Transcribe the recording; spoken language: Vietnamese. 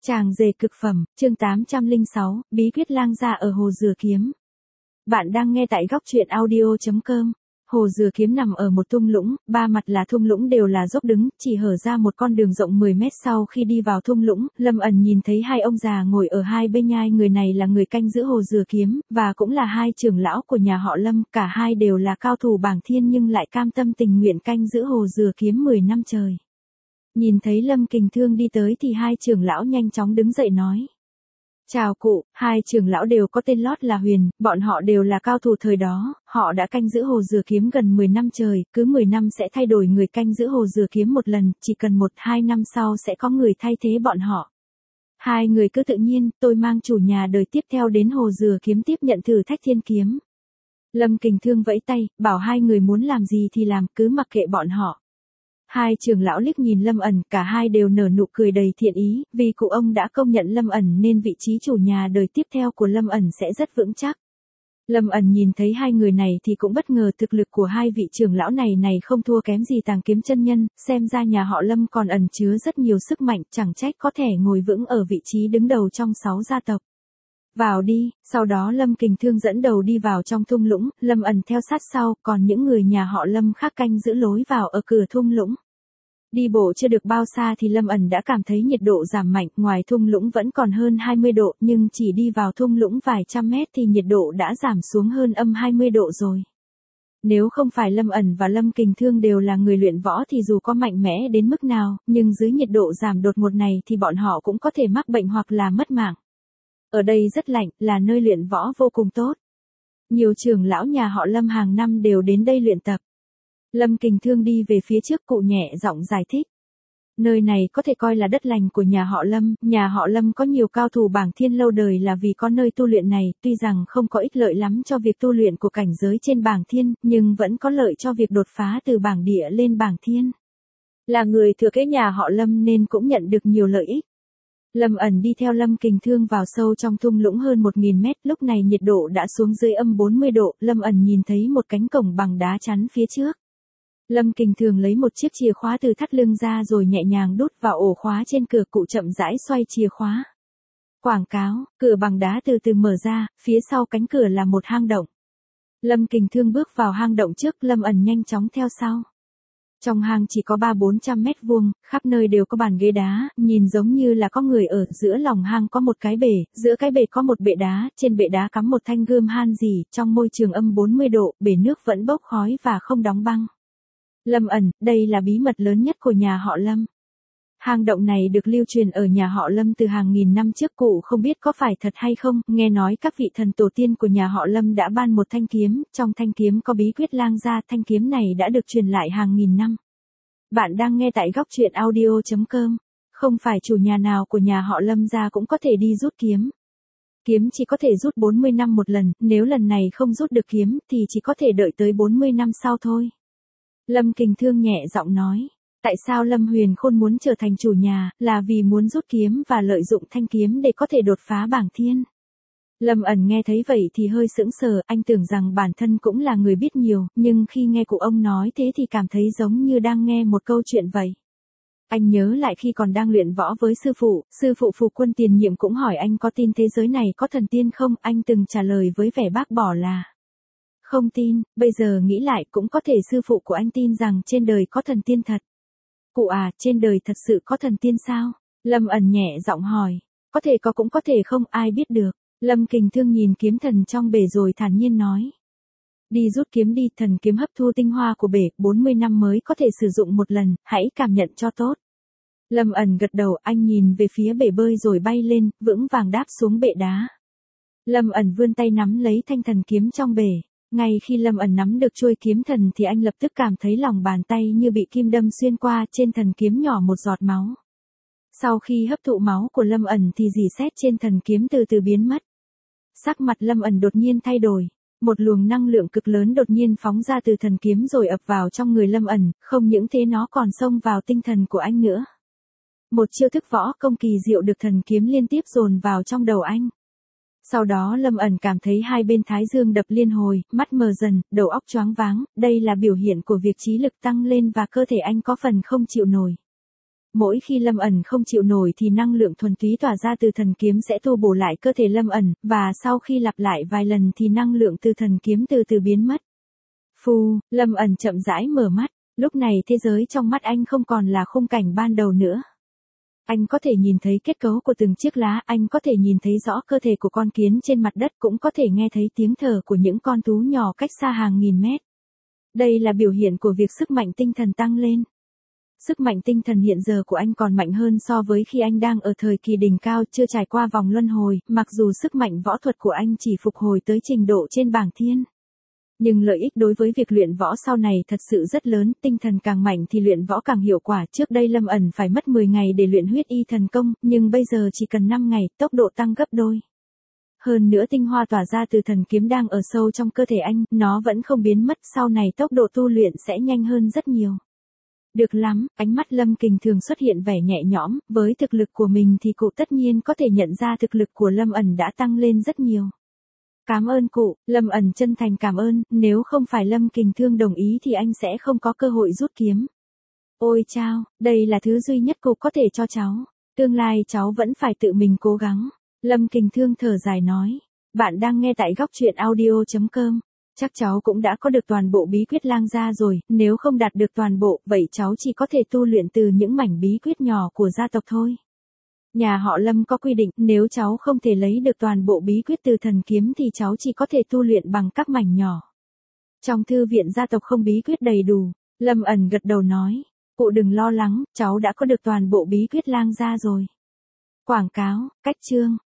Tràng dề cực phẩm, chương 806, bí quyết lang gia ở Hồ Dừa Kiếm. Bạn đang nghe tại góc truyện audio.com. Hồ Dừa Kiếm nằm ở một thung lũng, ba mặt là thung lũng đều là dốc đứng, chỉ hở ra một con đường rộng 10 mét. Sau khi đi vào thung lũng, Lâm ẩn nhìn thấy hai ông già ngồi ở hai bên nhai, người này là người canh giữ Hồ Dừa Kiếm, và cũng là hai trưởng lão của nhà họ Lâm, cả hai đều là cao thủ bảng thiên nhưng lại cam tâm tình nguyện canh giữ Hồ Dừa Kiếm 10 năm trời. Nhìn thấy Lâm Kình Thương đi tới thì hai trưởng lão nhanh chóng đứng dậy nói. Chào cụ, hai trưởng lão đều có tên lót là Huyền, bọn họ đều là cao thủ thời đó, họ đã canh giữ Hồ Dừa Kiếm gần 10 năm trời, cứ 10 năm sẽ thay đổi người canh giữ Hồ Dừa Kiếm một lần, chỉ cần 1-2 năm sau sẽ có người thay thế bọn họ. Hai người cứ tự nhiên, tôi mang chủ nhà đời tiếp theo đến Hồ Dừa Kiếm tiếp nhận thử thách thiên kiếm. Lâm Kình Thương vẫy tay, bảo hai người muốn làm gì thì làm, cứ mặc kệ bọn họ. Hai trưởng lão liếc nhìn Lâm ẩn, cả hai đều nở nụ cười đầy thiện ý, vì cụ ông đã công nhận Lâm ẩn nên vị trí chủ nhà đời tiếp theo của Lâm ẩn sẽ rất vững chắc. Lâm ẩn nhìn thấy hai người này thì cũng bất ngờ, thực lực của hai vị trưởng lão này không thua kém gì Tàng Kiếm chân nhân, xem ra nhà họ Lâm còn ẩn chứa rất nhiều sức mạnh, chẳng trách có thể ngồi vững ở vị trí đứng đầu trong 6 gia tộc. Vào đi, sau đó Lâm Kình Thương dẫn đầu đi vào trong thung lũng, Lâm ẩn theo sát sau, còn những người nhà họ Lâm khác canh giữ lối vào ở cửa thung lũng. Đi bộ chưa được bao xa thì Lâm ẩn đã cảm thấy nhiệt độ giảm mạnh, ngoài thung lũng vẫn còn hơn 20 độ, nhưng chỉ đi vào thung lũng vài trăm mét thì nhiệt độ đã giảm xuống hơn âm 20 độ rồi. Nếu không phải Lâm ẩn và Lâm Kình Thương đều là người luyện võ thì dù có mạnh mẽ đến mức nào, nhưng dưới nhiệt độ giảm đột ngột này thì bọn họ cũng có thể mắc bệnh hoặc là mất mạng. Ở đây rất lạnh, là nơi luyện võ vô cùng tốt. Nhiều trưởng lão nhà họ Lâm hàng năm đều đến đây luyện tập. Lâm Kình Thương đi về phía trước, cụ nhẹ giọng giải thích. Nơi này có thể coi là đất lành của nhà họ Lâm có nhiều cao thủ bảng thiên lâu đời là vì có nơi tu luyện này, tuy rằng không có ích lợi lắm cho việc tu luyện của cảnh giới trên bảng thiên, nhưng vẫn có lợi cho việc đột phá từ bảng địa lên bảng thiên. Là người thừa kế nhà họ Lâm nên cũng nhận được nhiều lợi ích. Lâm ẩn đi theo Lâm Kình Thương vào sâu trong thung lũng hơn 1000 mét, lúc này nhiệt độ đã xuống dưới âm 40 độ, Lâm ẩn nhìn thấy một cánh cổng bằng đá chắn phía trước. Lâm Kình Thương lấy một chiếc chìa khóa từ thắt lưng ra rồi nhẹ nhàng đút vào ổ khóa trên cửa, cụ chậm rãi xoay chìa khóa. Quảng cáo, cửa bằng đá từ từ mở ra, phía sau cánh cửa là một hang động. Lâm Kình Thương bước vào hang động trước, Lâm ẩn nhanh chóng theo sau. Trong hang chỉ có 300-400 mét vuông, khắp nơi đều có bàn ghế đá, nhìn giống như là có người ở, giữa lòng hang có một cái bể, giữa cái bể có một bệ đá, trên bệ đá cắm một thanh gươm han rỉ, trong môi trường âm 40 độ, bể nước vẫn bốc khói và không đóng băng. Lâm ẩn, đây là bí mật lớn nhất của nhà họ Lâm. Hang động này được lưu truyền ở nhà họ Lâm từ hàng nghìn năm trước, cụ không biết có phải thật hay không, nghe nói các vị thần tổ tiên của nhà họ Lâm đã ban một thanh kiếm, trong thanh kiếm có bí quyết lang gia, thanh kiếm này đã được truyền lại hàng nghìn năm. Bạn đang nghe tại góc truyện audio.com, không phải chủ nhà nào của nhà họ Lâm gia cũng có thể đi rút kiếm. Kiếm chỉ có thể rút 40 năm một lần, nếu lần này không rút được kiếm thì chỉ có thể đợi tới 40 năm sau thôi. Lâm Kình Thương nhẹ giọng nói. Tại sao Lâm Huyền Khôn muốn trở thành chủ nhà, là vì muốn rút kiếm và lợi dụng thanh kiếm để có thể đột phá bảng thiên. Lâm ẩn nghe thấy vậy thì hơi sững sờ, anh tưởng rằng bản thân cũng là người biết nhiều, nhưng khi nghe cụ ông nói thế thì cảm thấy giống như đang nghe một câu chuyện vậy. Anh nhớ lại khi còn đang luyện võ với sư phụ Phục Quân tiền nhiệm cũng hỏi anh có tin thế giới này có thần tiên không, anh từng trả lời với vẻ bác bỏ là không tin, bây giờ nghĩ lại cũng có thể sư phụ của anh tin rằng trên đời có thần tiên thật. Cụ à, trên đời thật sự có thần tiên sao? Lâm ẩn nhẹ giọng hỏi. Có thể có cũng có thể không, ai biết được. Lâm Kình Thương nhìn kiếm thần trong bể rồi thản nhiên nói. Đi rút kiếm đi, thần kiếm hấp thu tinh hoa của bể, 40 năm mới có thể sử dụng một lần, hãy cảm nhận cho tốt. Lâm ẩn gật đầu, anh nhìn về phía bể bơi rồi bay lên, vững vàng đáp xuống bệ đá. Lâm ẩn vươn tay nắm lấy thanh thần kiếm trong bể. Ngay khi Lâm ẩn nắm được chuôi kiếm thần thì anh lập tức cảm thấy lòng bàn tay như bị kim đâm xuyên qua, trên thần kiếm nhỏ một giọt máu. Sau khi hấp thụ máu của Lâm ẩn thì rỉ sét trên thần kiếm từ từ biến mất. Sắc mặt Lâm ẩn đột nhiên thay đổi, một luồng năng lượng cực lớn đột nhiên phóng ra từ thần kiếm rồi ập vào trong người Lâm ẩn, không những thế nó còn xông vào tinh thần của anh nữa. Một chiêu thức võ công kỳ diệu được thần kiếm liên tiếp dồn vào trong đầu anh. Sau đó Lâm ẩn cảm thấy hai bên thái dương đập liên hồi, mắt mờ dần, đầu óc choáng váng, đây là biểu hiện của việc trí lực tăng lên và cơ thể anh có phần không chịu nổi. Mỗi khi Lâm ẩn không chịu nổi thì năng lượng thuần túy tỏa ra từ thần kiếm sẽ tu bổ lại cơ thể Lâm ẩn, và sau khi lặp lại vài lần thì năng lượng từ thần kiếm từ từ biến mất. Phù, Lâm ẩn chậm rãi mở mắt, lúc này thế giới trong mắt anh không còn là khung cảnh ban đầu nữa. Anh có thể nhìn thấy kết cấu của từng chiếc lá, anh có thể nhìn thấy rõ cơ thể của con kiến trên mặt đất, cũng có thể nghe thấy tiếng thở của những con thú nhỏ cách xa hàng nghìn mét. Đây là biểu hiện của việc sức mạnh tinh thần tăng lên. Sức mạnh tinh thần hiện giờ của anh còn mạnh hơn so với khi anh đang ở thời kỳ đỉnh cao, chưa trải qua vòng luân hồi, mặc dù sức mạnh võ thuật của anh chỉ phục hồi tới trình độ trên bảng thiên. Nhưng lợi ích đối với việc luyện võ sau này thật sự rất lớn, tinh thần càng mạnh thì luyện võ càng hiệu quả. Trước đây Lâm ẩn phải mất 10 ngày để luyện huyết y thần công, nhưng bây giờ chỉ cần 5 ngày, tốc độ tăng gấp đôi. Hơn nữa tinh hoa tỏa ra từ thần kiếm đang ở sâu trong cơ thể anh, nó vẫn không biến mất, sau này tốc độ tu luyện sẽ nhanh hơn rất nhiều. Được lắm, ánh mắt Lâm Kình thường xuất hiện vẻ nhẹ nhõm, với thực lực của mình thì cụ tất nhiên có thể nhận ra thực lực của Lâm ẩn đã tăng lên rất nhiều. Cảm ơn cụ, Lâm ẩn chân thành cảm ơn, nếu không phải Lâm Kình Thương đồng ý thì anh sẽ không có cơ hội rút kiếm. Ôi chao, đây là thứ duy nhất cụ có thể cho cháu, tương lai cháu vẫn phải tự mình cố gắng. Lâm Kình Thương thở dài nói, bạn đang nghe tại góc truyện audio.com. Chắc cháu cũng đã có được toàn bộ bí quyết lang gia rồi, nếu không đạt được toàn bộ, vậy cháu chỉ có thể tu luyện từ những mảnh bí quyết nhỏ của gia tộc thôi. Nhà họ Lâm có quy định, nếu cháu không thể lấy được toàn bộ bí quyết từ thần kiếm thì cháu chỉ có thể tu luyện bằng các mảnh nhỏ. Trong thư viện gia tộc không bí quyết đầy đủ, Lâm ẩn gật đầu nói, cụ đừng lo lắng, cháu đã có được toàn bộ bí quyết lang gia rồi. Quảng cáo, cách chương.